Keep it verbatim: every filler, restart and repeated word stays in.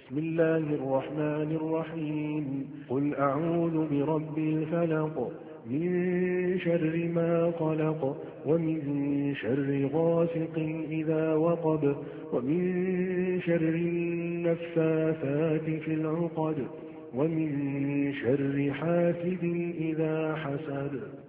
بسم الله الرحمن الرحيم قل أعوذ برب الفلق من شر ما خلق ومن شر غاسق إذا وقب ومن شر النفاثات في العقد ومن شر حاسد إذا حسد.